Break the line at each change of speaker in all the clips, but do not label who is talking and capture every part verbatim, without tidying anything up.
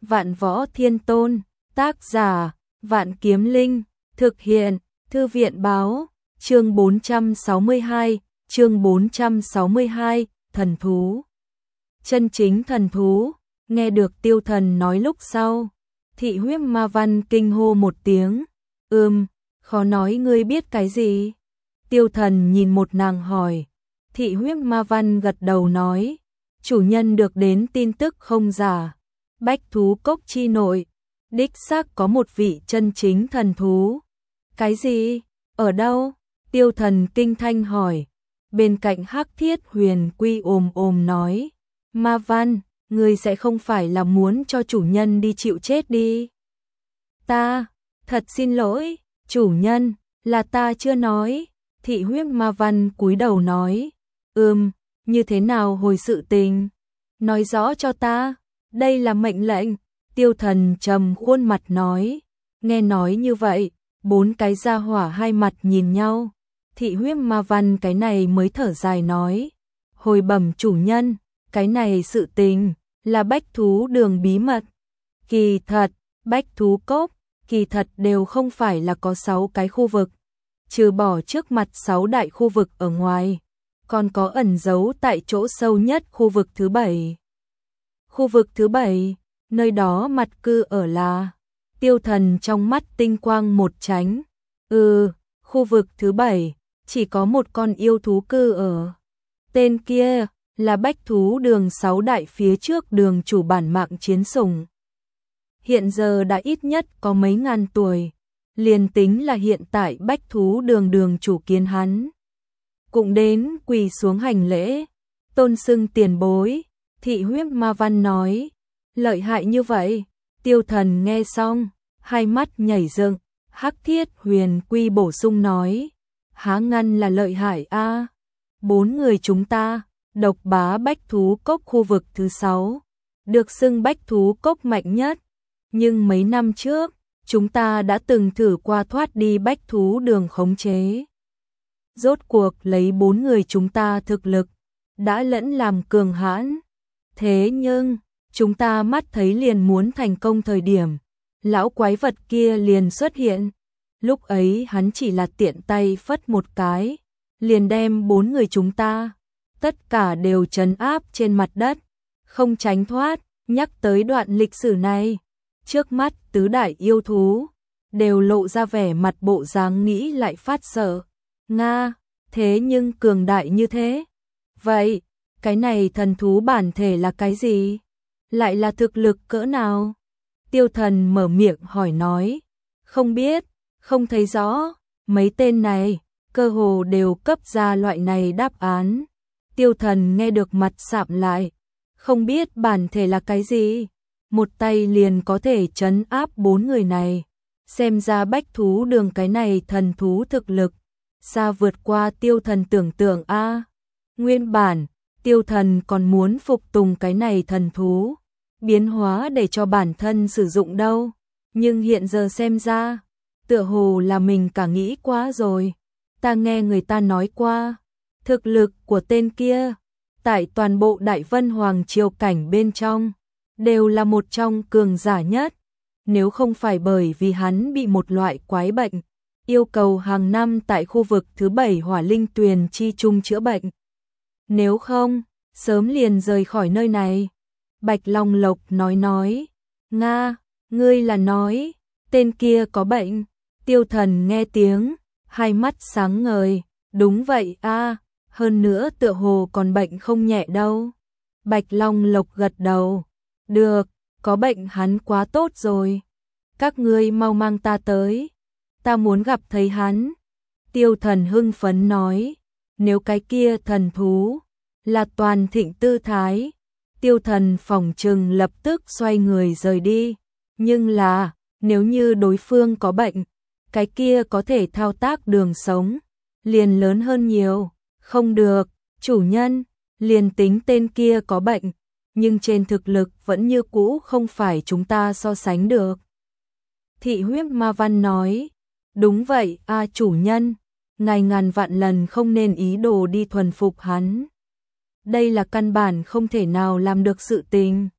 Vạn Võ Thiên Tôn, tác giả, Vạn Kiếm Linh, thực hiện, Thư viện báo, chương bốn trăm sáu mươi hai, chương bốn trăm sáu mươi hai, thần thú. Chân chính thần thú, nghe được Tiêu Thần nói lúc sau, Thị Huyết Ma Văn kinh hô một tiếng, ừm, khó nói ngươi biết cái gì? Tiêu Thần nhìn một nàng hỏi, Thị Huyết Ma Văn gật đầu nói, chủ nhân được đến tin tức không giả, Bách Thú Cốc chi nội, đích xác có một vị chân chính thần thú. Cái gì? Ở đâu? Tiêu Thần kinh thanh hỏi. Bên cạnh Hắc Thiết Huyền Quy ồm ồm nói, Ma Văn, ngươi sẽ không phải là muốn cho chủ nhân đi chịu chết đi. Ta, thật xin lỗi, chủ nhân, là ta chưa nói. Thị Huyết Ma Văn cúi đầu nói, ừm, như thế nào hồi sự tình? Nói rõ cho ta, đây là mệnh lệnh. Tiêu Thần trầm khuôn mặt nói, nghe nói như vậy, bốn cái gia hỏa hai mặt nhìn nhau. Thị Huyết Ma Văn cái này mới thở dài nói, hồi bẩm chủ nhân, cái này sự tình là Bách Thú Đường bí mật. Kỳ thật, Bách Thú Cốc, kỳ thật đều không phải là có sáu cái khu vực, trừ bỏ trước mặt sáu đại khu vực ở ngoài, còn có ẩn giấu tại chỗ sâu nhất khu vực thứ bảy. Khu vực thứ bảy, nơi đó mặt cư ở là. Tiêu Thần trong mắt tinh quang một chánh. Ừ, khu vực thứ bảy, chỉ có một con yêu thú cư ở. Tên kia là Bách Thú Đường sáu đại phía trước đường chủ bản mạng chiến sủng. Hiện giờ đã ít nhất có mấy ngàn tuổi, liền tính là hiện tại Bách Thú Đường đường chủ kiến hắn cũng đến quỳ xuống hành lễ, tôn xưng tiền bối. Thị Huyết Ma Văn nói, lợi hại như vậy? Tiêu Thần nghe xong, hai mắt nhảy dựng. Hắc Thiết Huyền Quy bổ sung nói, há ngăn là lợi hại a. Bốn người chúng ta, độc bá Bách Thú Cốc khu vực thứ sáu, được xưng Bách Thú Cốc mạnh nhất. Nhưng mấy năm trước, chúng ta đã từng thử qua thoát đi Bách Thú Đường khống chế. Rốt cuộc lấy bốn người chúng ta thực lực, đã lẫn làm cường hãn. Thế nhưng, chúng ta mắt thấy liền muốn thành công thời điểm, lão quái vật kia liền xuất hiện. Lúc ấy hắn chỉ là tiện tay phất một cái, liền đem bốn người chúng ta, tất cả đều trấn áp trên mặt đất, không tránh thoát. Nhắc tới đoạn lịch sử này, trước mắt tứ đại yêu thú, đều lộ ra vẻ mặt bộ dáng nghĩ lại phát sợ. Nga, thế nhưng cường đại như thế. Vậy, cái này thần thú bản thể là cái gì? Lại là thực lực cỡ nào? Tiêu Thần mở miệng hỏi nói, không biết, không thấy rõ. Mấy tên này, cơ hồ đều cấp ra loại này đáp án. Tiêu Thần nghe được mặt sạm lại, không biết bản thể là cái gì? Một tay liền có thể trấn áp bốn người này. Xem ra Bách Thú Đường cái này thần thú thực lực, xa vượt qua Tiêu Thần tưởng tượng a. Nguyên bản, Tiêu Thần còn muốn phục tùng cái này thần thú, biến hóa để cho bản thân sử dụng đâu. Nhưng hiện giờ xem ra, tựa hồ là mình cả nghĩ quá rồi. Ta nghe người ta nói qua, thực lực của tên kia, tại toàn bộ Đại Vân Hoàng Triều cảnh bên trong, đều là một trong cường giả nhất. Nếu không phải bởi vì hắn bị một loại quái bệnh, yêu cầu hàng năm tại khu vực thứ bảy Hỏa Linh Tuyền chi chung chữa bệnh. Nếu không, sớm liền rời khỏi nơi này. Bạch Long Lộc nói nói, Nga, ngươi là nói, tên kia có bệnh. Tiêu Thần nghe tiếng, hai mắt sáng ngời, đúng vậy a, hơn nữa tựa hồ còn bệnh không nhẹ đâu. Bạch Long Lộc gật đầu, được, có bệnh hắn quá tốt rồi. Các ngươi mau mang ta tới, ta muốn gặp thấy hắn. Tiêu Thần hưng phấn nói, nếu cái kia thần thú là toàn thịnh tư thái, Tiêu Thần phỏng chừng lập tức xoay người rời đi. Nhưng là, nếu như đối phương có bệnh, cái kia có thể thao tác đường sống, liền lớn hơn nhiều. Không được, chủ nhân, liền tính tên kia có bệnh, nhưng trên thực lực vẫn như cũ không phải chúng ta so sánh được. Thị Huyết Ma Văn nói, đúng vậy a chủ nhân, ngài ngàn vạn lần không nên ý đồ đi thuần phục hắn. Đây là căn bản không thể nào làm được sự tình.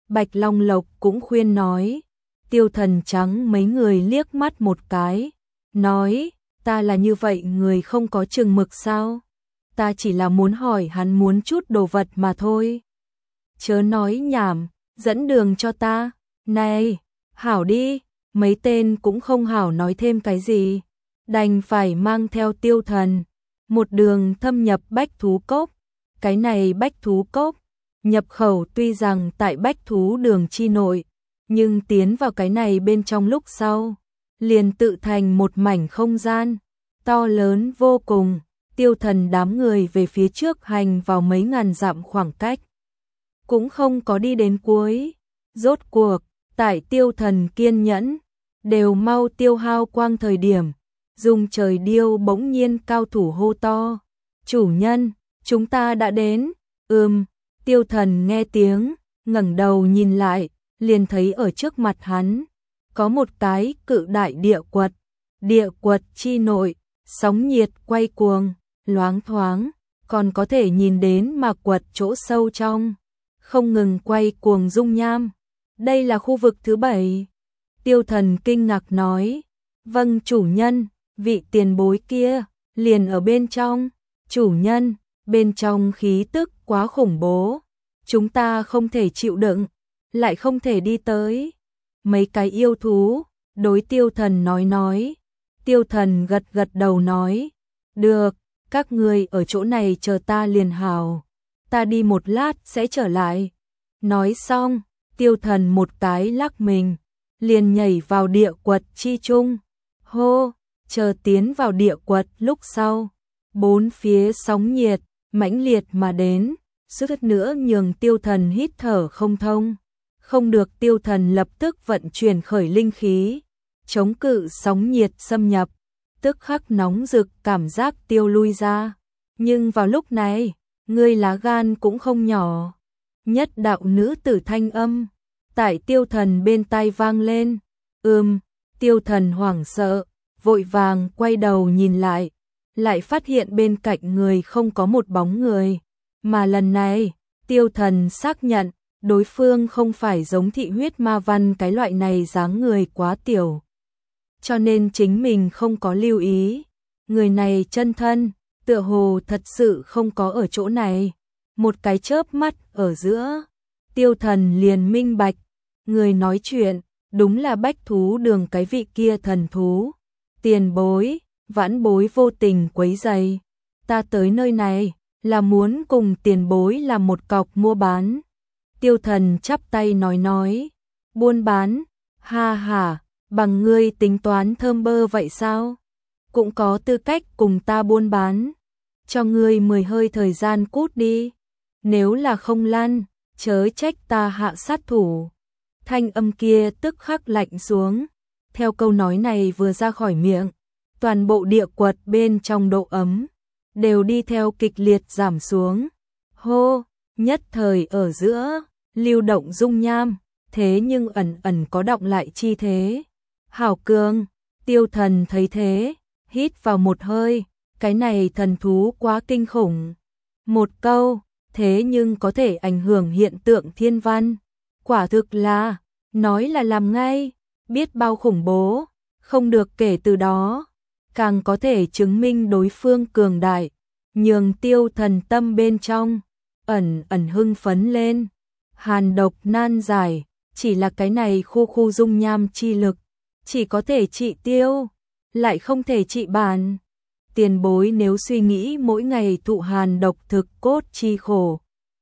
Bạch Long Lộc cũng khuyên nói. Tiêu Thần trắng mấy người liếc mắt một cái, nói, ta là như vậy người không có chừng mực sao? Ta chỉ là muốn hỏi hắn muốn chút đồ vật mà thôi. Chớ nói nhảm, dẫn đường cho ta. Này, hảo đi, mấy tên cũng không hảo nói thêm cái gì. Đành phải mang theo Tiêu Thần, một đường thâm nhập Bách Thú Cốc. Cái này Bách Thú Cốc, nhập khẩu tuy rằng tại Bách Thú Đường chi nội, nhưng tiến vào cái này bên trong lúc sau, liền tự thành một mảnh không gian, to lớn vô cùng. Tiêu Thần đám người về phía trước hành vào mấy ngàn dặm khoảng cách, cũng không có đi đến cuối. Rốt cuộc, tại Tiêu Thần kiên nhẫn, đều mau tiêu hao quang thời điểm, Dung Trời Điêu bỗng nhiên cao thủ hô to, chủ nhân, chúng ta đã đến. Ừm, Tiêu Thần nghe tiếng, ngẩng đầu nhìn lại, liền thấy ở trước mặt hắn, có một cái cự đại địa quật, địa quật chi nội, sóng nhiệt quay cuồng, loáng thoáng, còn có thể nhìn đến mà quật chỗ sâu trong, không ngừng quay cuồng dung nham. Đây là khu vực thứ bảy. Tiêu Thần kinh ngạc nói, vâng chủ nhân, vị tiền bối kia, liền ở bên trong. Chủ nhân, bên trong khí tức quá khủng bố, chúng ta không thể chịu đựng, lại không thể đi tới. Mấy cái yêu thú, đối Tiêu Thần nói nói. Tiêu Thần gật gật đầu nói, được, các ngươi ở chỗ này chờ ta liền hào, ta đi một lát sẽ trở lại. Nói xong, Tiêu Thần một cái lắc mình, liền nhảy vào địa quật chi trung. Hô, chờ tiến vào địa quật lúc sau, bốn phía sóng nhiệt, mãnh liệt mà đến, suýt nữa nhường Tiêu Thần hít thở không thông. Không được, Tiêu Thần lập tức vận chuyển khởi linh khí, chống cự sóng nhiệt xâm nhập, tức khắc nóng rực cảm giác tiêu lui ra. Nhưng vào lúc này, ngươi lá gan cũng không nhỏ. Nhất đạo nữ tử thanh âm, tại Tiêu Thần bên tai vang lên. Ừm, Tiêu Thần hoảng sợ, vội vàng quay đầu nhìn lại, lại phát hiện bên cạnh người không có một bóng người. Mà lần này, Tiêu Thần xác nhận, đối phương không phải giống thị huyết ma văn cái loại này dáng người quá tiểu, cho nên chính mình không có lưu ý. Người này chân thân, tựa hồ thật sự không có ở chỗ này. Một cái chớp mắt ở giữa, Tiêu Thần liền minh bạch, người nói chuyện đúng là Bách Thú Đường cái vị kia thần thú. Tiền bối, vãn bối vô tình quấy rầy, ta tới nơi này là muốn cùng tiền bối làm một cọc mua bán. Tiêu Thần chắp tay nói nói, buôn bán, ha ha, bằng ngươi tính toán thơm bơ vậy sao? Cũng có tư cách cùng ta buôn bán, cho ngươi mười hơi thời gian cút đi, nếu là không lăn, chớ trách ta hạ sát thủ. Thanh âm kia tức khắc lạnh xuống, theo câu nói này vừa ra khỏi miệng, toàn bộ địa quật bên trong độ ấm đều đi theo kịch liệt giảm xuống. Hô, nhất thời ở giữa, lưu động dung nham, thế nhưng ẩn ẩn có động lại chi thế. Hảo cường, Tiêu Thần thấy thế, hít vào một hơi, cái này thần thú quá kinh khủng. Một câu, thế nhưng có thể ảnh hưởng hiện tượng thiên văn. Quả thực là, nói là làm ngay, biết bao khủng bố, không được kể từ đó, càng có thể chứng minh đối phương cường đại, nhường Tiêu Thần tâm bên trong, ẩn ẩn hưng phấn lên. Hàn độc nan giải, chỉ là cái này khu khu dung nham chi lực, chỉ có thể trị tiêu, lại không thể trị bàn. Tiền bối nếu suy nghĩ mỗi ngày thụ hàn độc thực cốt chi khổ,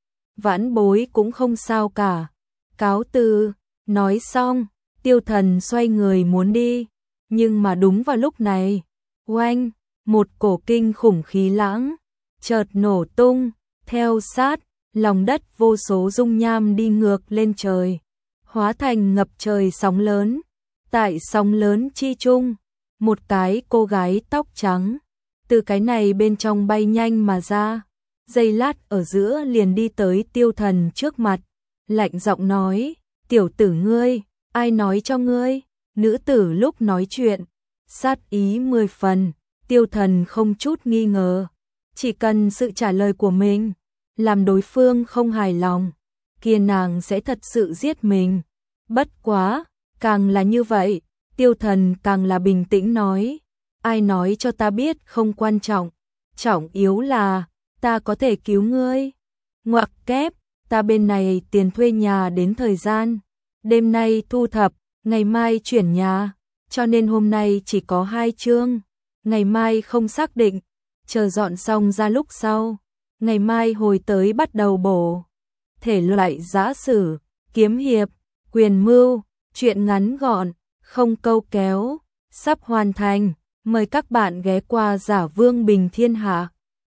vãn bối cũng không sao cả. Cáo từ. Nói xong, Tiêu Thần xoay người muốn đi, nhưng mà đúng vào lúc này, oanh, một cổ kinh khủng khí lãng chợt nổ tung, theo sát, lòng đất vô số dung nham đi ngược lên trời, hóa thành ngập trời sóng lớn. Tại sóng lớn chi trung, một cái cô gái tóc trắng từ cái này bên trong bay nhanh mà ra, giây lát ở giữa liền đi tới Tiêu Thần trước mặt, lạnh giọng nói, tiểu tử ngươi, ai nói cho ngươi? Nữ tử lúc nói chuyện, sát ý mười phần. Tiêu Thần không chút nghi ngờ, chỉ cần sự trả lời của mình làm đối phương không hài lòng, kia nàng sẽ thật sự giết mình. Bất quá, càng là như vậy, Tiêu Thần càng là bình tĩnh nói, ai nói cho ta biết không quan trọng, trọng yếu là ta có thể cứu ngươi. Ngoặc kép, ta bên này tiền thuê nhà đến thời gian, đêm nay thu thập, ngày mai chuyển nhà, cho nên hôm nay chỉ có hai chương, ngày mai không xác định, chờ dọn xong ra lúc sau, ngày mai hồi tới bắt đầu bổ. Thể loại giã sử, kiếm hiệp, quyền mưu, truyện ngắn gọn, không câu kéo, sắp hoàn thành, mời các bạn ghé qua Giả Vương Bình Thiên Hạ.